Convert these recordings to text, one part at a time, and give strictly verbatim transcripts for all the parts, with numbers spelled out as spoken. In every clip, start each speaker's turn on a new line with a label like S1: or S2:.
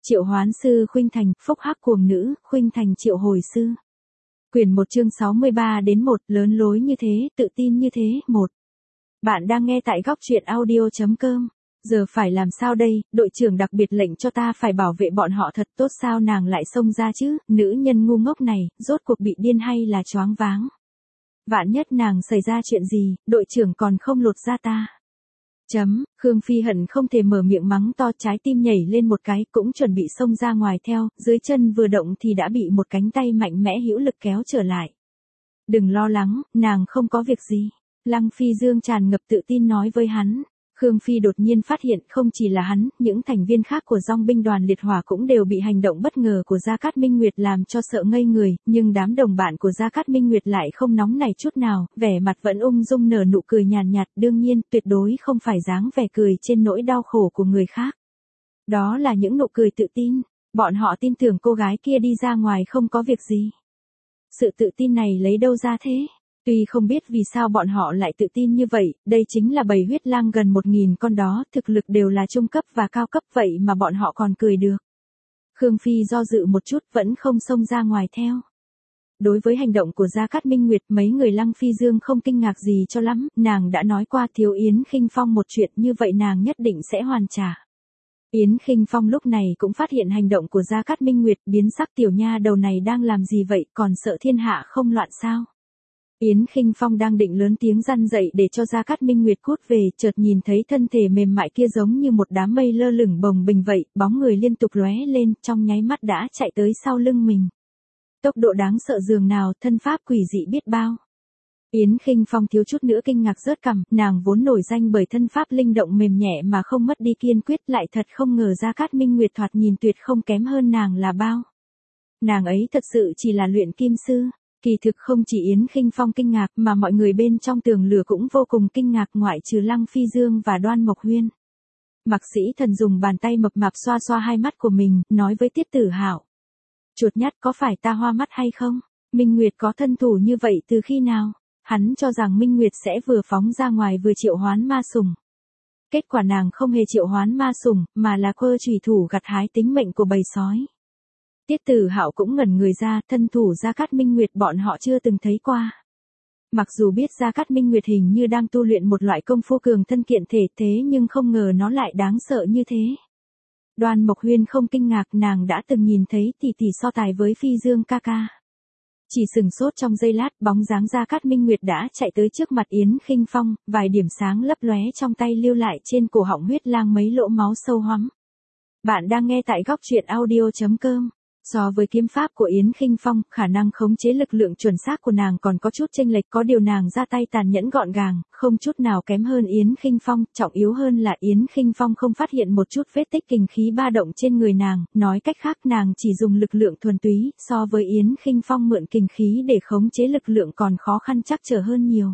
S1: Triệu hoán sư Khuynh Thành, phúc hắc cuồng nữ, Khuynh Thành triệu hồi sư. Quyển một chương sáu mươi ba đến một, lớn lối như thế, tự tin như thế, một. Bạn đang nghe tại góc truyện audio chấm com. Giờ phải làm sao đây, đội trưởng đặc biệt lệnh cho ta phải bảo vệ bọn họ thật tốt, sao nàng lại xông ra chứ, nữ nhân ngu ngốc này, rốt cuộc bị điên hay là choáng váng. Vạn nhất nàng xảy ra chuyện gì, đội trưởng còn không lột ra ta. Chấm, Khương Phi hận không thể mở miệng mắng to, trái tim nhảy lên một cái, cũng chuẩn bị xông ra ngoài theo, dưới chân vừa động thì đã bị một cánh tay mạnh mẽ hữu lực kéo trở lại. Đừng lo lắng, nàng không có việc gì. Lăng Phi Dương tràn ngập tự tin nói với hắn. Khương Phi đột nhiên phát hiện không chỉ là hắn, những thành viên khác của dòng binh đoàn liệt hỏa cũng đều bị hành động bất ngờ của Gia Cát Minh Nguyệt làm cho sợ ngây người, nhưng đám đồng bạn của Gia Cát Minh Nguyệt lại không nóng nảy chút nào, vẻ mặt vẫn ung dung nở nụ cười nhàn nhạt, đương nhiên, tuyệt đối không phải dáng vẻ cười trên nỗi đau khổ của người khác. Đó là những nụ cười tự tin, bọn họ tin tưởng cô gái kia đi ra ngoài không có việc gì. Sự tự tin này lấy đâu ra thế? Tuy không biết vì sao bọn họ lại tự tin như vậy, đây chính là bầy huyết lang gần một nghìn con đó, thực lực đều là trung cấp và cao cấp vậy mà bọn họ còn cười được. Khương Phi do dự một chút vẫn không xông ra ngoài theo. Đối với hành động của Gia Cát Minh Nguyệt, mấy người Lăng Phi Dương không kinh ngạc gì cho lắm, nàng đã nói qua Thiếu Yến Khinh Phong một chuyện như vậy nàng nhất định sẽ hoàn trả. Yến Khinh Phong lúc này cũng phát hiện hành động của Gia Cát Minh Nguyệt, biến sắc, tiểu nha đầu này đang làm gì vậy, còn sợ thiên hạ không loạn sao? Yến Khinh Phong đang định lớn tiếng răn dậy để cho Gia Cát Minh Nguyệt cút về, chợt nhìn thấy thân thể mềm mại kia giống như một đám mây lơ lửng bồng bềnh vậy, bóng người liên tục lóe lên, trong nháy mắt đã chạy tới sau lưng mình. Tốc độ đáng sợ dường nào, thân pháp quỷ dị biết bao. Yến Khinh Phong thiếu chút nữa kinh ngạc rớt cằm, nàng vốn nổi danh bởi thân pháp linh động mềm nhẹ mà không mất đi kiên quyết, lại thật không ngờ Gia Cát Minh Nguyệt thoạt nhìn tuyệt không kém hơn nàng là bao. Nàng ấy thật sự chỉ là luyện kim sư. Kỳ thực không chỉ Yến Khinh Phong kinh ngạc mà mọi người bên trong tường lửa cũng vô cùng kinh ngạc, ngoại trừ Lăng Phi Dương và Đoan Mộc Huyên. Mạc Sĩ Thần dùng bàn tay mập mạp xoa xoa hai mắt của mình, nói với Tiết Tử Hạo. Chuột nhắt, có phải ta hoa mắt hay không? Minh Nguyệt có thân thủ như vậy từ khi nào? Hắn cho rằng Minh Nguyệt sẽ vừa phóng ra ngoài vừa triệu hoán ma sủng. Kết quả nàng không hề triệu hoán ma sủng, mà là cơ chủy thủ gặt hái tính mệnh của bầy sói. Tiết Tử Hạo cũng ngẩn người ra, thân thủ Gia Cát Minh Nguyệt bọn họ chưa từng thấy qua. Mặc dù biết Gia Cát Minh Nguyệt hình như đang tu luyện một loại công phu cường thân kiện thể, thế nhưng không ngờ nó lại đáng sợ như thế. Đoan Mộc Huyên không kinh ngạc, nàng đã từng nhìn thấy tỷ tỷ so tài với Phi Dương ca ca. Chỉ sừng sốt trong giây lát, bóng dáng Gia Cát Minh Nguyệt đã chạy tới trước mặt Yến Khinh Phong, vài điểm sáng lấp lóe trong tay lưu lại trên cổ họng huyết lang mấy lỗ máu sâu hoắm. Bạn đang nghe tại góc truyện audio chấm com. So với kiếm pháp của Yến Khinh Phong, khả năng khống chế lực lượng chuẩn xác của nàng còn có chút chênh lệch, có điều nàng ra tay tàn nhẫn gọn gàng, không chút nào kém hơn Yến Khinh Phong, trọng yếu hơn là Yến Khinh Phong không phát hiện một chút vết tích kình khí ba động trên người nàng, nói cách khác nàng chỉ dùng lực lượng thuần túy, so với Yến Khinh Phong mượn kình khí để khống chế lực lượng còn khó khăn trắc trở hơn nhiều.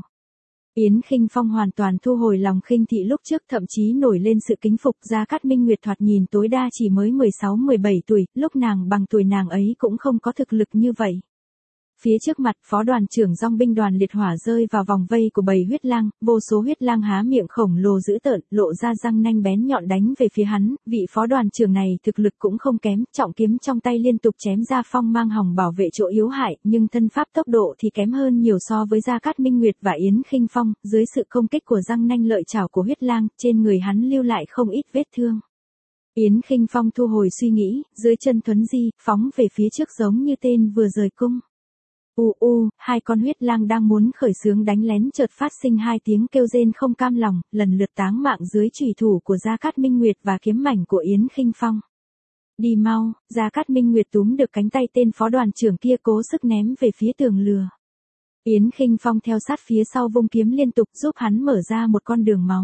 S1: Yến Khinh Phong hoàn toàn thu hồi lòng khinh thị lúc trước, thậm chí nổi lên sự kính phục. Gia Cát Minh Nguyệt thoạt nhìn tối đa chỉ mới mười sáu mười bảy tuổi, lúc nàng bằng tuổi nàng ấy cũng không có thực lực như vậy. Phía trước mặt, phó đoàn trưởng dòng binh đoàn liệt hỏa rơi vào vòng vây của bầy huyết lang, vô số huyết lang há miệng khổng lồ dữ tợn, lộ ra răng nanh bén nhọn đánh về phía hắn, vị phó đoàn trưởng này thực lực cũng không kém, trọng kiếm trong tay liên tục chém ra phong mang hòng bảo vệ chỗ yếu hại, nhưng thân pháp tốc độ thì kém hơn nhiều so với Gia Cát Minh Nguyệt và Yến Khinh Phong, dưới sự công kích của răng nanh lợi chảo của huyết lang, trên người hắn lưu lại không ít vết thương. Yến Khinh Phong thu hồi suy nghĩ, dưới chân thuấn di, phóng về phía trước giống như tên vừa rời cung. U u, hai con huyết lang đang muốn khởi xướng đánh lén chợt phát sinh hai tiếng kêu rên không cam lòng, lần lượt táng mạng dưới chủy thủ của Gia Cát Minh Nguyệt và kiếm mảnh của Yến Khinh Phong. Đi mau, Gia Cát Minh Nguyệt túm được cánh tay tên phó đoàn trưởng kia cố sức ném về phía tường lửa. Yến Khinh Phong theo sát phía sau vung kiếm liên tục giúp hắn mở ra một con đường máu.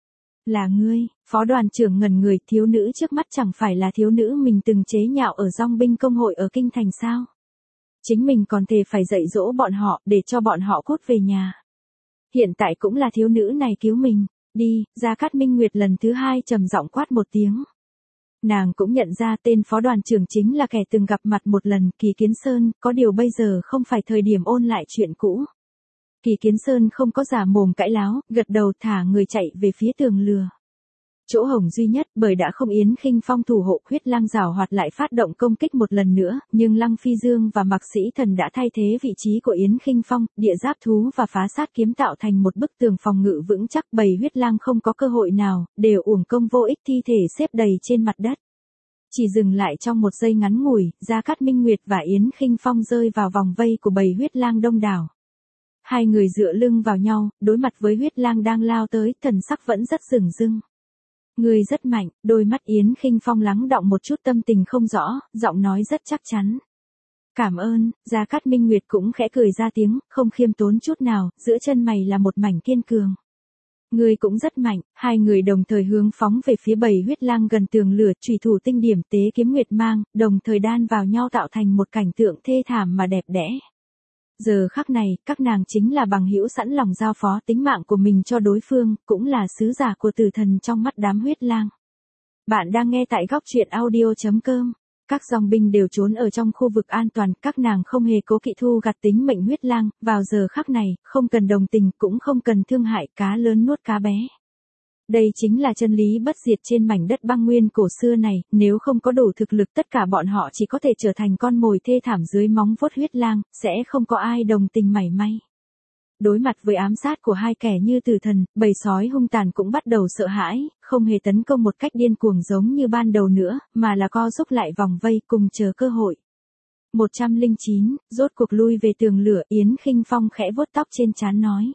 S1: Là ngươi, phó đoàn trưởng ngẩn người, thiếu nữ trước mắt chẳng phải là thiếu nữ mình từng chế nhạo ở dòng binh công hội ở Kinh Thành sao? Chính mình còn thề phải dạy dỗ bọn họ, để cho bọn họ cút về nhà. Hiện tại cũng là thiếu nữ này cứu mình. Đi, Gia Cát Minh Nguyệt lần thứ hai trầm giọng quát một tiếng. Nàng cũng nhận ra tên phó đoàn trưởng chính là kẻ từng gặp mặt một lần, Kỳ Kiến Sơn, có điều bây giờ không phải thời điểm ôn lại chuyện cũ. Kỳ Kiến Sơn không có giả mồm cãi láo, gật đầu thả người chạy về phía tường lửa. Chỗ hổng duy nhất bởi đã không Yến Khinh Phong thủ hộ, huyết lang giảo hoạt lại phát động công kích một lần nữa, nhưng Lăng Phi Dương và Mạc Sĩ Thần đã thay thế vị trí của Yến Khinh Phong, địa giáp thú và phá sát kiếm tạo thành một bức tường phòng ngự vững chắc, bầy huyết lang không có cơ hội nào, đều uổng công vô ích, thi thể xếp đầy trên mặt đất. Chỉ dừng lại trong một giây ngắn ngủi, Gia Cát Minh Nguyệt và Yến Khinh Phong rơi vào vòng vây của bầy huyết lang đông đảo. Hai người dựa lưng vào nhau, đối mặt với huyết lang đang lao tới, thần sắc vẫn rất rừng rưng. Người rất mạnh, đôi mắt Yến Khinh Phong lắng đọng một chút tâm tình không rõ, giọng nói rất chắc chắn. Cảm ơn, Gia Cát Minh Nguyệt cũng khẽ cười ra tiếng, không khiêm tốn chút nào, giữa chân mày là một mảnh kiên cường. Người cũng rất mạnh, hai người đồng thời hướng phóng về phía bầy huyết lang gần tường lửa, chủy thủ tinh điểm tế kiếm nguyệt mang, đồng thời đan vào nhau tạo thành một cảnh tượng thê thảm mà đẹp đẽ. Giờ khắc này, các nàng chính là bằng hữu sẵn lòng giao phó tính mạng của mình cho đối phương, cũng là sứ giả của tử thần trong mắt đám huyết lang. Bạn đang nghe tại góc truyện audio chấm com. Các dòng binh đều trốn ở trong khu vực an toàn, các nàng không hề cố kỵ thu gặt tính mệnh huyết lang, vào giờ khắc này, không cần đồng tình, cũng không cần thương hại, cá lớn nuốt cá bé. Đây chính là chân lý bất diệt trên mảnh đất băng nguyên cổ xưa này, nếu không có đủ thực lực tất cả bọn họ chỉ có thể trở thành con mồi thê thảm dưới móng vuốt huyết lang, sẽ không có ai đồng tình mảy may. Đối mặt với ám sát của hai kẻ như tử thần, bầy sói hung tàn cũng bắt đầu sợ hãi, không hề tấn công một cách điên cuồng giống như ban đầu nữa, mà là co rút lại vòng vây cùng chờ cơ hội. một trăm lẻ chín, rốt cuộc lui về tường lửa, Yến Khinh Phong khẽ vuốt tóc trên trán nói.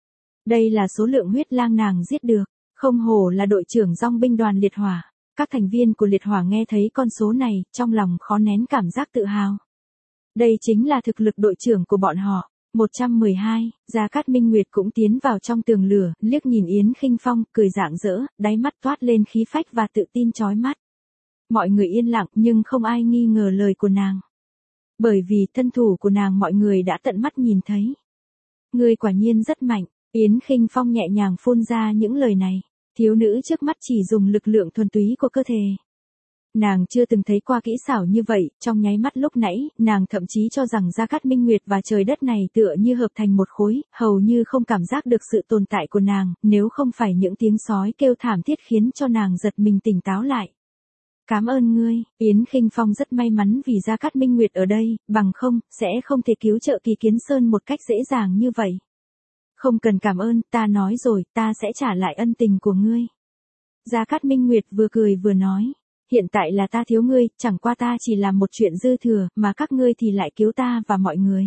S1: Đây là số lượng huyết lang nàng giết được. Không hổ là đội trưởng dòng binh đoàn liệt hỏa. Các thành viên của liệt hỏa nghe thấy con số này, trong lòng khó nén cảm giác tự hào. Đây chính là thực lực đội trưởng của bọn họ. một trăm mười hai, Gia Cát Minh Nguyệt cũng tiến vào trong tường lửa, liếc nhìn Yến Khinh Phong, cười rạng rỡ, đáy mắt toát lên khí phách và tự tin chói mắt. Mọi người yên lặng nhưng không ai nghi ngờ lời của nàng. Bởi vì thân thủ của nàng mọi người đã tận mắt nhìn thấy. Người quả nhiên rất mạnh. Yến Khinh Phong nhẹ nhàng phun ra những lời này, thiếu nữ trước mắt chỉ dùng lực lượng thuần túy của cơ thể. Nàng chưa từng thấy qua kỹ xảo như vậy, trong nháy mắt lúc nãy, nàng thậm chí cho rằng Gia Cát Minh Nguyệt và trời đất này tựa như hợp thành một khối, hầu như không cảm giác được sự tồn tại của nàng, nếu không phải những tiếng sói kêu thảm thiết khiến cho nàng giật mình tỉnh táo lại. Cảm ơn ngươi, Yến Khinh Phong rất may mắn vì Gia Cát Minh Nguyệt ở đây, bằng không, sẽ không thể cứu trợ Kỳ Kiến Sơn một cách dễ dàng như vậy. Không cần cảm ơn, ta nói rồi, ta sẽ trả lại ân tình của ngươi. Gia Cát Minh Nguyệt vừa cười vừa nói, hiện tại là ta thiếu ngươi, chẳng qua ta chỉ làm một chuyện dư thừa, mà các ngươi thì lại cứu ta và mọi người.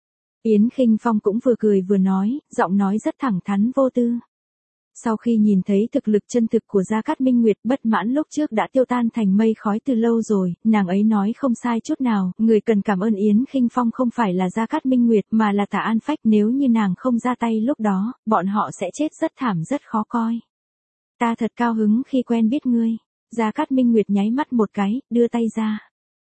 S1: Yến Khinh Phong cũng vừa cười vừa nói, giọng nói rất thẳng thắn vô tư. Sau khi nhìn thấy thực lực chân thực của Gia Cát Minh Nguyệt, bất mãn lúc trước đã tiêu tan thành mây khói từ lâu rồi, nàng ấy nói không sai chút nào, người cần cảm ơn Yến Khinh Phong không phải là Gia Cát Minh Nguyệt mà là Tả An Phách, nếu như nàng không ra tay lúc đó, bọn họ sẽ chết rất thảm rất khó coi. Ta thật cao hứng khi quen biết ngươi. Gia Cát Minh Nguyệt nháy mắt một cái, đưa tay ra.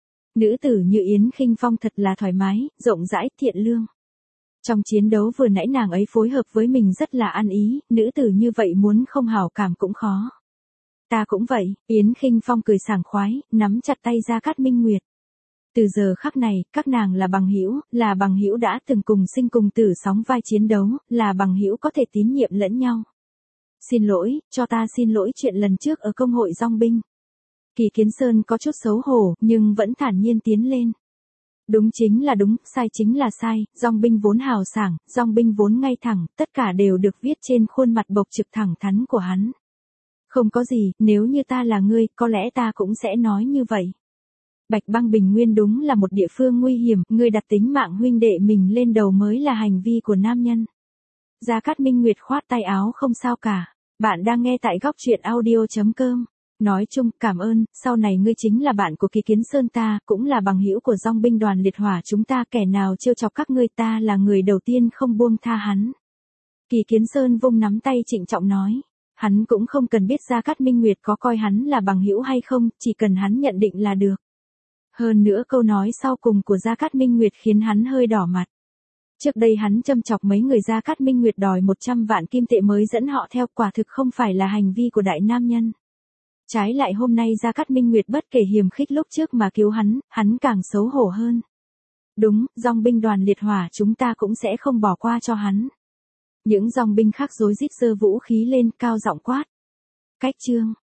S1: Nữ tử như Yến Khinh Phong thật là thoải mái, rộng rãi, thiện lương. Trong chiến đấu vừa nãy nàng ấy phối hợp với mình rất là ăn ý, nữ tử như vậy muốn không hảo cảm cũng khó. Ta cũng vậy, Yến Khinh Phong cười sảng khoái, nắm chặt tay Gia Cát Minh Nguyệt. Từ giờ khắc này, các nàng là bằng hữu, là bằng hữu đã từng cùng sinh cùng tử sóng vai chiến đấu, là bằng hữu có thể tín nhiệm lẫn nhau. Xin lỗi, cho ta xin lỗi chuyện lần trước ở công hội dòng binh. Kỳ Kiến Sơn có chút xấu hổ, nhưng vẫn thản nhiên tiến lên. Đúng chính là đúng, sai chính là sai, dòng binh vốn hào sảng, dòng binh vốn ngay thẳng, tất cả đều được viết trên khuôn mặt bộc trực thẳng thắn của hắn. Không có gì, nếu như ta là ngươi, có lẽ ta cũng sẽ nói như vậy. Bạch Băng Bình Nguyên đúng là một địa phương nguy hiểm, ngươi đặt tính mạng huynh đệ mình lên đầu mới là hành vi của nam nhân. Gia Cát Minh Nguyệt khoát tay áo không sao cả. Bạn đang nghe tại góc truyện audio chấm com. Nói chung, cảm ơn, sau này ngươi chính là bạn của Kỳ Kiến Sơn ta, cũng là bằng hữu của dòng binh đoàn liệt hỏa chúng ta, kẻ nào trêu chọc các ngươi ta là người đầu tiên không buông tha hắn. Kỳ Kiến Sơn vung nắm tay trịnh trọng nói. Hắn cũng không cần biết Gia Cát Minh Nguyệt có coi hắn là bằng hữu hay không, chỉ cần hắn nhận định là được. Hơn nữa câu nói sau cùng của Gia Cát Minh Nguyệt khiến hắn hơi đỏ mặt. Trước đây hắn châm chọc mấy người Gia Cát Minh Nguyệt đòi một trăm vạn kim tệ mới dẫn họ theo, quả thực không phải là hành vi của đại nam nhân. Trái lại hôm nay Gia Cát Minh Nguyệt bất kể hiềm khích lúc trước mà cứu hắn, hắn càng xấu hổ hơn. Đúng, dòng binh đoàn liệt hỏa chúng ta cũng sẽ không bỏ qua cho hắn. Những dòng binh khác rối rít giơ vũ khí lên, cao giọng quát. Cách chương.